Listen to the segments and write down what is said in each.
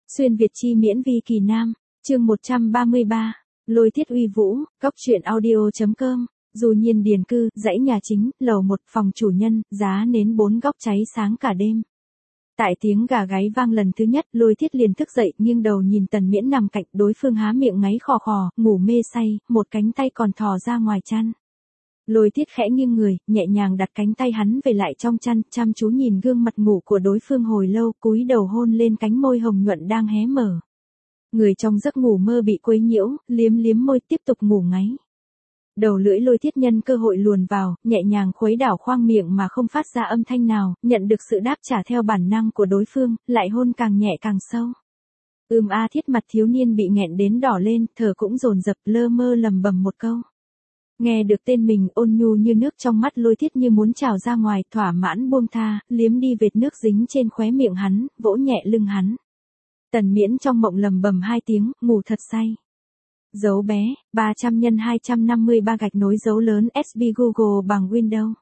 Xuyên Việt chi miễn vi kỳ nam, chương 133, Lôi Thiết uy vũ, Cóc truyện audio.com, dù nhiên điền cư, dãy nhà chính, lầu 1 phòng chủ nhân, giá nến 4 góc cháy sáng cả đêm. Tại tiếng gà gáy vang lần thứ nhất, Lôi Thiết liền thức dậy, nghiêng đầu nhìn Tần Miễn nằm cạnh, đối phương há miệng ngáy khò khò, ngủ mê say, một cánh tay còn thò ra ngoài chăn. Lôi Thiết khẽ nghiêng người, nhẹ nhàng đặt cánh tay hắn về lại trong chăn, chăm chú nhìn gương mặt ngủ của đối phương hồi lâu, cúi đầu hôn lên cánh môi hồng nhuận đang hé mở. Người trong giấc ngủ mơ bị quấy nhiễu, liếm liếm môi tiếp tục ngủ ngáy. Đầu lưỡi Lôi Thiết nhân cơ hội luồn vào, nhẹ nhàng khuấy đảo khoang miệng mà không phát ra âm thanh nào, nhận được sự đáp trả theo bản năng của đối phương, lại hôn càng nhẹ càng sâu. Thiết mặt thiếu niên bị nghẹn đến đỏ lên, thở cũng dồn dập, lơ mơ lầm bầm một câu. Nghe được tên mình, ôn nhu như nước trong mắt Lôi Thiết như muốn trào ra ngoài, thỏa mãn buông tha, liếm đi vệt nước dính trên khóe miệng hắn, vỗ nhẹ lưng hắn. Tần Miễn trong mộng lầm bầm 2 tiếng, ngủ thật say. Dấu bé, 300 x 253 gạch nối dấu lớn SB Google bằng Windows.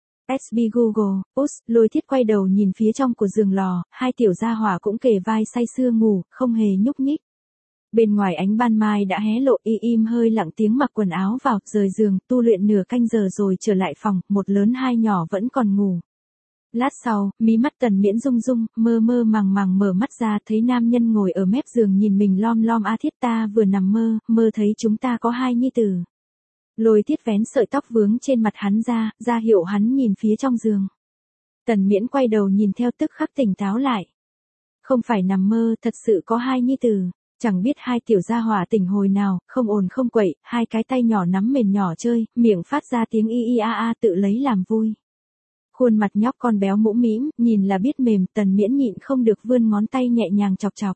SB Google, Lôi Thiết quay đầu nhìn phía trong của giường lò, hai tiểu gia hỏa cũng kề vai say sưa ngủ, không hề nhúc nhích. Bên ngoài ánh ban mai đã hé lộ, im hơi lặng tiếng mặc quần áo vào, rời giường, tu luyện nửa canh giờ rồi trở lại phòng, một lớn hai nhỏ vẫn còn ngủ. Lát sau, mí mắt Tần Miễn rung rung, mơ mơ màng màng mở mắt ra, thấy nam nhân ngồi ở mép giường nhìn mình lom lom. Thiết ta vừa nằm mơ thấy chúng ta có 2 nhi tử. Lôi Thiết vén sợi tóc vướng trên mặt hắn ra hiệu hắn nhìn phía trong giường. Tần Miễn quay đầu nhìn theo tức khắc tỉnh táo lại. Không phải nằm mơ, thật sự có 2 nhi tử. Chẳng biết hai tiểu gia hỏa tỉnh hồi nào, không ồn không quậy, hai cái tay nhỏ nắm mền nhỏ chơi, miệng phát ra tiếng y a tự lấy làm vui. Khuôn mặt nhóc con béo mũm mĩm, nhìn là biết mềm, Tần Miễn nhịn không được vươn ngón tay nhẹ nhàng chọc chọc.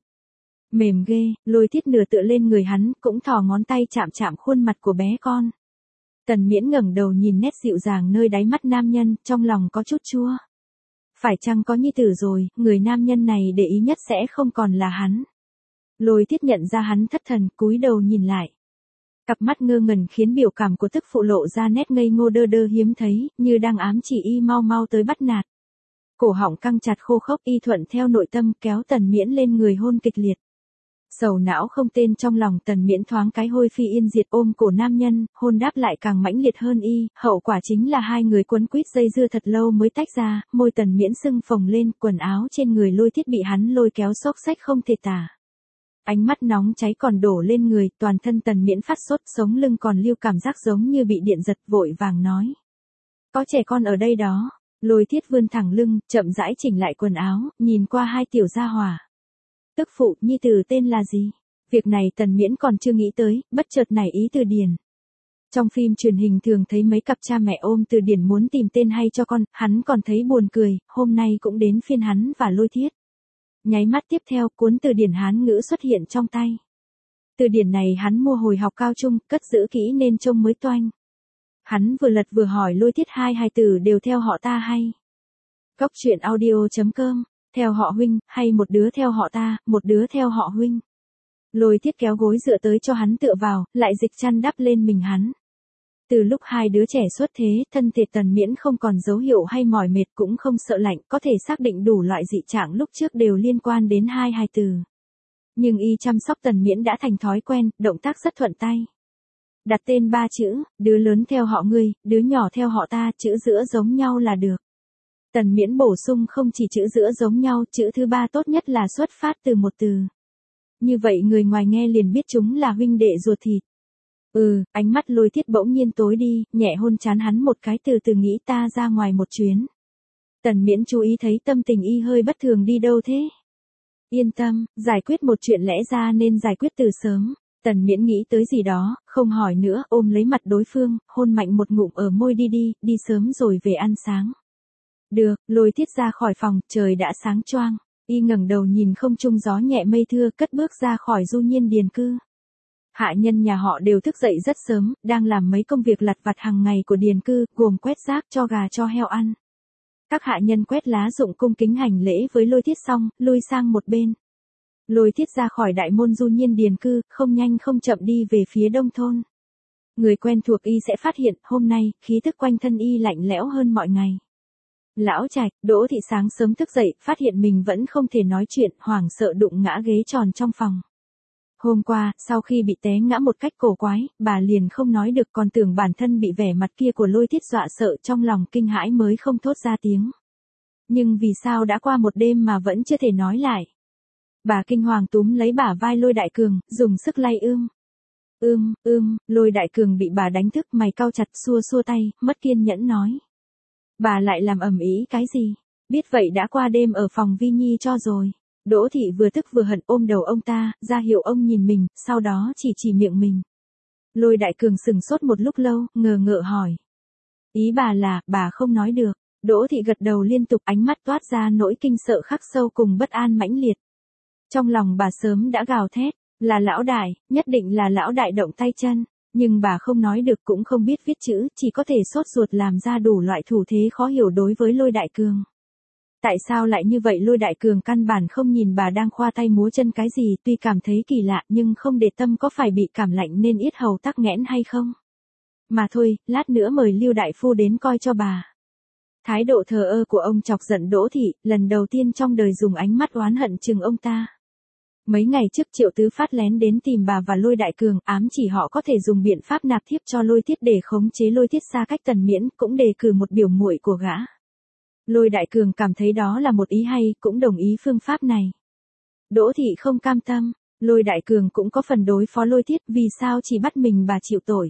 Mềm ghê, Lôi Thiết nửa tựa lên người hắn, cũng thò ngón tay chạm khuôn mặt của bé con. Tần Miễn ngẩng đầu nhìn nét dịu dàng nơi đáy mắt nam nhân, trong lòng có chút chua. Phải chăng có nhi tử rồi, người nam nhân này để ý nhất sẽ không còn là hắn. Lôi Thiết nhận ra hắn thất thần, cúi đầu nhìn lại. Cặp mắt ngơ ngẩn khiến biểu cảm của tức phụ lộ ra nét ngây ngô đơ đơ hiếm thấy, như đang ám chỉ y mau mau tới bắt nạt. Cổ họng căng chặt khô khốc, y thuận theo nội tâm kéo Tần Miễn lên người hôn kịch liệt. Sầu não không tên trong lòng, Tần Miễn thoáng cái hôi phi yên diệt ôm cổ nam nhân, hôn đáp lại càng mãnh liệt hơn y, hậu quả chính là hai người quấn quýt dây dưa thật lâu mới tách ra, môi Tần Miễn sưng phồng lên, quần áo trên người Lôi Thiết bị hắn lôi kéo xốc xách không thể tả. Ánh mắt nóng cháy còn đổ lên người, toàn thân Tần Miễn phát sốt, sống lưng còn lưu cảm giác giống như bị điện giật, vội vàng nói. Có trẻ con ở đây đó. Lôi Thiết vươn thẳng lưng, chậm rãi chỉnh lại quần áo, nhìn qua hai tiểu gia hỏa. Tức phụ, nhi tử tên là gì? Việc này Tần Miễn còn chưa nghĩ tới, bất chợt nảy ý từ điển. Trong phim truyền hình thường thấy mấy cặp cha mẹ ôm từ điển muốn tìm tên hay cho con, hắn còn thấy buồn cười, hôm nay cũng đến phiên hắn và Lôi Thiết. Nháy mắt tiếp theo, cuốn từ điển Hán ngữ xuất hiện trong tay. Từ điển này hắn mua hồi học cao trung, cất giữ kỹ nên trông mới toanh. Hắn vừa lật vừa hỏi Lôi Thiết hai hài tử đều theo họ ta hay? Cóc truyện audio.com, theo họ huynh, hay một đứa theo họ ta, một đứa theo họ huynh? Lôi Thiết kéo gối dựa tới cho hắn tựa vào, lại dịch chăn đắp lên mình hắn. Từ lúc hai đứa trẻ xuất thế, thân thể Tần Miễn không còn dấu hiệu hay mỏi mệt, cũng không sợ lạnh, có thể xác định đủ loại dị trạng lúc trước đều liên quan đến hai hài tử. Nhưng y chăm sóc Tần Miễn đã thành thói quen, động tác rất thuận tay. Đặt tên 3 chữ, đứa lớn theo họ ngươi, đứa nhỏ theo họ ta, chữ giữa giống nhau là được. Tần Miễn bổ sung không chỉ chữ giữa giống nhau, chữ thứ 3 tốt nhất là xuất phát từ một từ. Như vậy người ngoài nghe liền biết chúng là huynh đệ ruột thịt. Ánh mắt Lôi Thiết bỗng nhiên tối đi, nhẹ hôn trán hắn một cái, từ từ nghĩ ta ra ngoài một chuyến. Tần Miễn chú ý thấy tâm tình y hơi bất thường, đi đâu thế? Yên tâm, giải quyết một chuyện lẽ ra nên giải quyết từ sớm. Tần Miễn nghĩ tới gì đó, không hỏi nữa, ôm lấy mặt đối phương, hôn mạnh một ngụm ở môi, đi sớm rồi về ăn sáng. Được, Lôi Thiết ra khỏi phòng, trời đã sáng choang. Y ngẩng đầu nhìn không trung gió nhẹ mây thưa, cất bước ra khỏi du nhiên điền cư. Hạ nhân nhà họ đều thức dậy rất sớm, đang làm mấy công việc lặt vặt hàng ngày của điền cư, gồm quét rác cho gà cho heo ăn. Các hạ nhân quét lá rụng cung kính hành lễ với Lôi Thiết xong, lui sang một bên. Lôi Thiết ra khỏi đại môn du nhiên điền cư, không nhanh không chậm đi về phía đông thôn. Người quen thuộc y sẽ phát hiện, hôm nay, khí tức quanh thân y lạnh lẽo hơn mọi ngày. Lão Trạch, Đỗ Thị sáng sớm thức dậy, phát hiện mình vẫn không thể nói chuyện, hoảng sợ đụng ngã ghế tròn trong phòng. Hôm qua, sau khi bị té ngã một cách cổ quái, bà liền không nói được, còn tưởng bản thân bị vẻ mặt kia của Lôi Thiết dọa sợ, trong lòng kinh hãi mới không thốt ra tiếng. Nhưng vì sao đã qua một đêm mà vẫn chưa thể nói lại? Bà kinh hoàng túm lấy bả vai Lôi Đại Cường, dùng sức lay Lôi Đại Cường bị bà đánh thức, mày cau chặt, xua xua tay, mất kiên nhẫn nói. Bà lại làm ầm ĩ cái gì? Biết vậy đã qua đêm ở phòng Vi Nhi cho rồi. Đỗ Thị vừa tức vừa hận ôm đầu ông ta, ra hiệu ông nhìn mình, sau đó chỉ miệng mình. Lôi Đại Cường sững sốt một lúc lâu, ngờ ngợ hỏi. Ý bà là, bà không nói được. Đỗ Thị gật đầu liên tục, ánh mắt toát ra nỗi kinh sợ khắc sâu cùng bất an mãnh liệt. Trong lòng bà sớm đã gào thét, là lão đại, nhất định là lão đại động tay chân. Nhưng bà không nói được, cũng không biết viết chữ, chỉ có thể sốt ruột làm ra đủ loại thủ thế khó hiểu đối với Lôi Đại Cường. Tại sao lại như vậy? Lôi Đại Cường căn bản không nhìn bà đang khoa tay múa chân cái gì, tuy cảm thấy kỳ lạ nhưng không để tâm có phải bị cảm lạnh nên yết hầu tắc nghẽn hay không. Mà thôi, lát nữa mời Lưu Đại Phu đến coi cho bà. Thái độ thờ ơ của ông chọc giận Đỗ Thị, lần đầu tiên trong đời dùng ánh mắt oán hận chừng ông ta. Mấy ngày trước Triệu Tứ Phát lén đến tìm bà và Lôi Đại Cường, ám chỉ họ có thể dùng biện pháp nạp thiếp cho Lôi Thiết để khống chế Lôi Thiết xa cách Tần Miễn, cũng đề cử một biểu muội của gã. Lôi Đại Cường cảm thấy đó là một ý hay, cũng đồng ý phương pháp này. Đỗ Thị không cam tâm, Lôi Đại Cường cũng có phần đối phó Lôi Thiết, vì sao chỉ bắt mình bà chịu tội.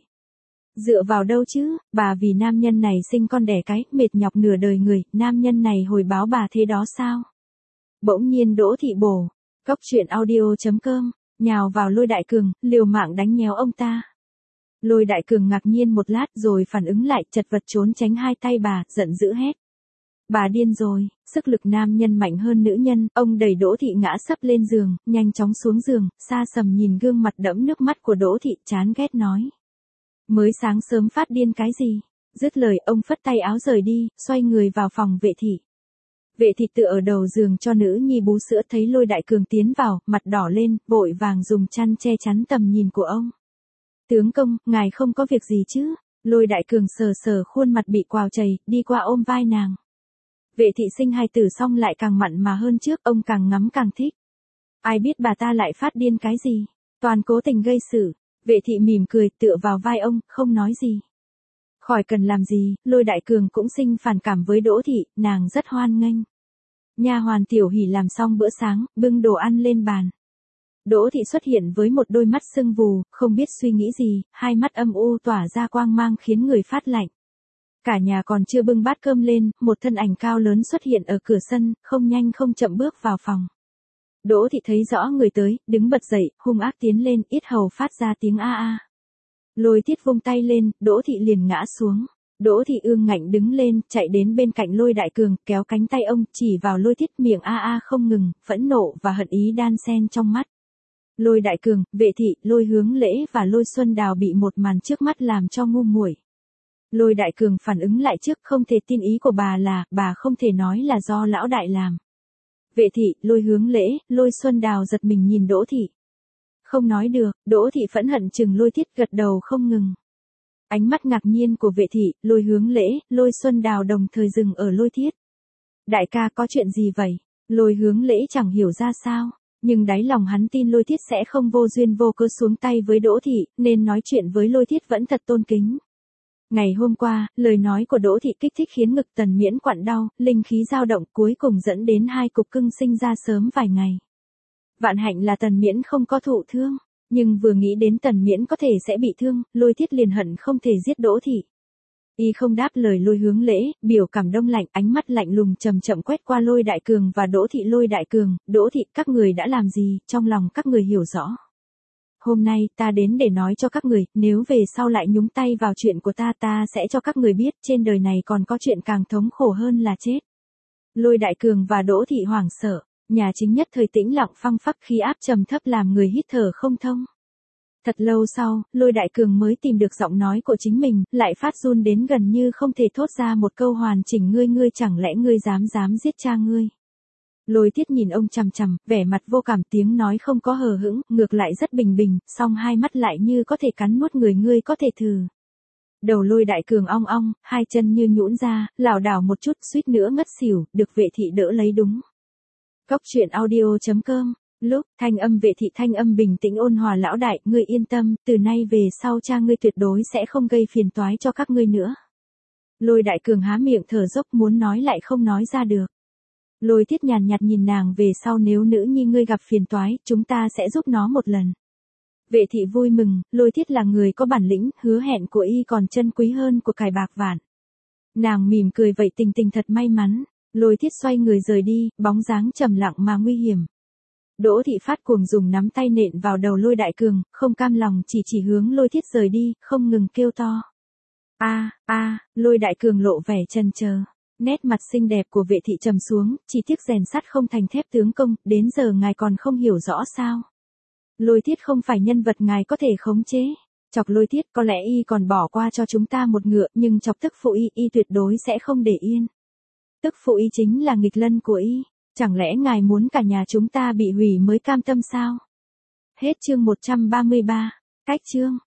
Dựa vào đâu chứ, bà vì nam nhân này sinh con đẻ cái, mệt nhọc nửa đời người, nam nhân này hồi báo bà thế đó sao? Bỗng nhiên Đỗ Thị bổ. Cóc truyện audio.com, nhào vào Lôi Đại Cường, liều mạng đánh nhéo ông ta. Lôi Đại Cường ngạc nhiên một lát rồi phản ứng lại, chật vật trốn tránh hai tay bà, giận dữ hét. Bà điên rồi, sức lực nam nhân mạnh hơn nữ nhân, ông đẩy Đỗ Thị ngã sấp lên giường, nhanh chóng xuống giường, xa sầm nhìn gương mặt đẫm nước mắt của Đỗ Thị, chán ghét nói. Mới sáng sớm phát điên cái gì? Dứt lời ông phất tay áo rời đi, xoay người vào phòng Vệ Thị. Vệ Thị tựa ở đầu giường cho nữ nhi bú sữa, thấy Lôi Đại Cường tiến vào, mặt đỏ lên, vội vàng dùng chăn che chắn tầm nhìn của ông. Tướng công, ngài không có việc gì chứ? Lôi Đại Cường sờ sờ khuôn mặt bị quào chảy, đi qua ôm vai nàng. Vệ Thị sinh hài tử xong lại càng mặn mà hơn trước, ông càng ngắm càng thích. Ai biết bà ta lại phát điên cái gì? Toàn cố tình gây sự. Vệ Thị mỉm cười, tựa vào vai ông, không nói gì. Khỏi cần làm gì, Lôi Đại Cường cũng sinh phản cảm với Đỗ Thị, nàng rất hoan nghênh. Nha hoàn Tiểu Hỷ làm xong bữa sáng, bưng đồ ăn lên bàn. Đỗ Thị xuất hiện với một đôi mắt sưng vù, không biết suy nghĩ gì, hai mắt âm u tỏa ra quang mang khiến người phát lạnh. Cả nhà còn chưa bưng bát cơm lên, một thân ảnh cao lớn xuất hiện ở cửa sân, không nhanh không chậm bước vào phòng. Đỗ Thị thấy rõ người tới, đứng bật dậy, hung ác tiến lên, yết hầu phát ra tiếng a a. Lôi Thiết vung tay lên, Đỗ Thị liền ngã xuống. Đỗ Thị ương ngạnh đứng lên, chạy đến bên cạnh Lôi Đại Cường, kéo cánh tay ông, chỉ vào Lôi Thiết, miệng a a không ngừng, phẫn nộ và hận ý đan xen trong mắt. Lôi Đại Cường, Vệ Thị, Lôi Hướng Lễ và Lôi Xuân Đào bị một màn trước mắt làm cho ngu muội. Lôi Đại Cường phản ứng lại trước, không thể tin ý của bà là, bà không thể nói là do lão đại làm. Vệ Thị, Lôi Hướng Lễ, Lôi Xuân Đào giật mình nhìn Đỗ Thị. Không nói được, Đỗ Thị phẫn hận chừng Lôi Thiết, gật đầu không ngừng. Ánh mắt ngạc nhiên của Vệ Thị, Lôi Hướng Lễ, Lôi Xuân Đào đồng thời dừng ở Lôi Thiết. Đại ca có chuyện gì vậy? Lôi Hướng Lễ chẳng hiểu ra sao, nhưng đáy lòng hắn tin Lôi Thiết sẽ không vô duyên vô cớ xuống tay với Đỗ Thị, nên nói chuyện với Lôi Thiết vẫn thật tôn kính. Ngày hôm qua, lời nói của Đỗ Thị kích thích khiến ngực Tần Miễn quặn đau, linh khí dao động, cuối cùng dẫn đến hai cục cưng sinh ra sớm vài ngày. Vạn hạnh là Tần Miễn không có thụ thương, nhưng vừa nghĩ đến Tần Miễn có thể sẽ bị thương, Lôi Thiết liền hận không thể giết Đỗ Thị. Y không đáp lời Lôi Hướng Lễ, biểu cảm đông lạnh, ánh mắt lạnh lùng chậm chậm quét qua Lôi Đại Cường và Đỗ Thị. Lôi Đại Cường, Đỗ Thị, các người đã làm gì, trong lòng các người hiểu rõ. Hôm nay, ta đến để nói cho các người, nếu về sau lại nhúng tay vào chuyện của ta, ta sẽ cho các người biết, trên đời này còn có chuyện càng thống khổ hơn là chết. Lôi Đại Cường và Đỗ Thị hoảng sợ, nhà chính nhất thời tĩnh lặng phăng phắc, khí áp trầm thấp làm người hít thở không thông. Thật lâu sau, Lôi Đại Cường mới tìm được giọng nói của chính mình, lại phát run đến gần như không thể thốt ra một câu hoàn chỉnh. Ngươi chẳng lẽ ngươi dám giết cha ngươi? Lôi Thiết nhìn ông chằm chằm, vẻ mặt vô cảm, tiếng nói không có hờ hững, ngược lại rất bình bình, song hai mắt lại như có thể cắn nuốt người. Ngươi có thể thử. Đầu Lôi Đại Cường ong ong, hai chân như nhũn ra, lảo đảo một chút suýt nữa ngất xỉu, được vệ thị đỡ lấy đúng. Cốc truyện audio.com. Lúc, thanh âm vệ thị thanh âm bình tĩnh ôn hòa lão đại, ngươi yên tâm, từ nay về sau cha ngươi tuyệt đối sẽ không gây phiền toái cho các ngươi nữa. Lôi Đại Cường há miệng thở dốc muốn nói lại không nói ra được. Lôi Thiết nhàn nhạt nhìn nàng về sau nếu nữ nhi ngươi gặp phiền toái, chúng ta sẽ giúp nó một lần. Vệ thị vui mừng, Lôi Thiết là người có bản lĩnh, hứa hẹn của y còn chân quý hơn của cải bạc vạn. Nàng mỉm cười vậy tình tình thật may mắn, Lôi Thiết xoay người rời đi, bóng dáng trầm lặng mà nguy hiểm. Đỗ Thị phát cuồng dùng nắm tay nện vào đầu Lôi Đại Cường, không cam lòng chỉ hướng Lôi Thiết rời đi, không ngừng kêu to. Lôi Đại Cường lộ vẻ chần chờ. Nét mặt xinh đẹp của vệ thị trầm xuống, chỉ tiếc rèn sắt không thành thép tướng công, đến giờ ngài còn không hiểu rõ sao. Lôi Thiết không phải nhân vật ngài có thể khống chế. Chọc Lôi Thiết có lẽ y còn bỏ qua cho chúng ta một ngựa, nhưng chọc tức phụ y tuyệt đối sẽ không để yên. Tức phụ y chính là nghịch lân của y. Chẳng lẽ ngài muốn cả nhà chúng ta bị hủy mới cam tâm sao? Hết chương 133. Cách chương.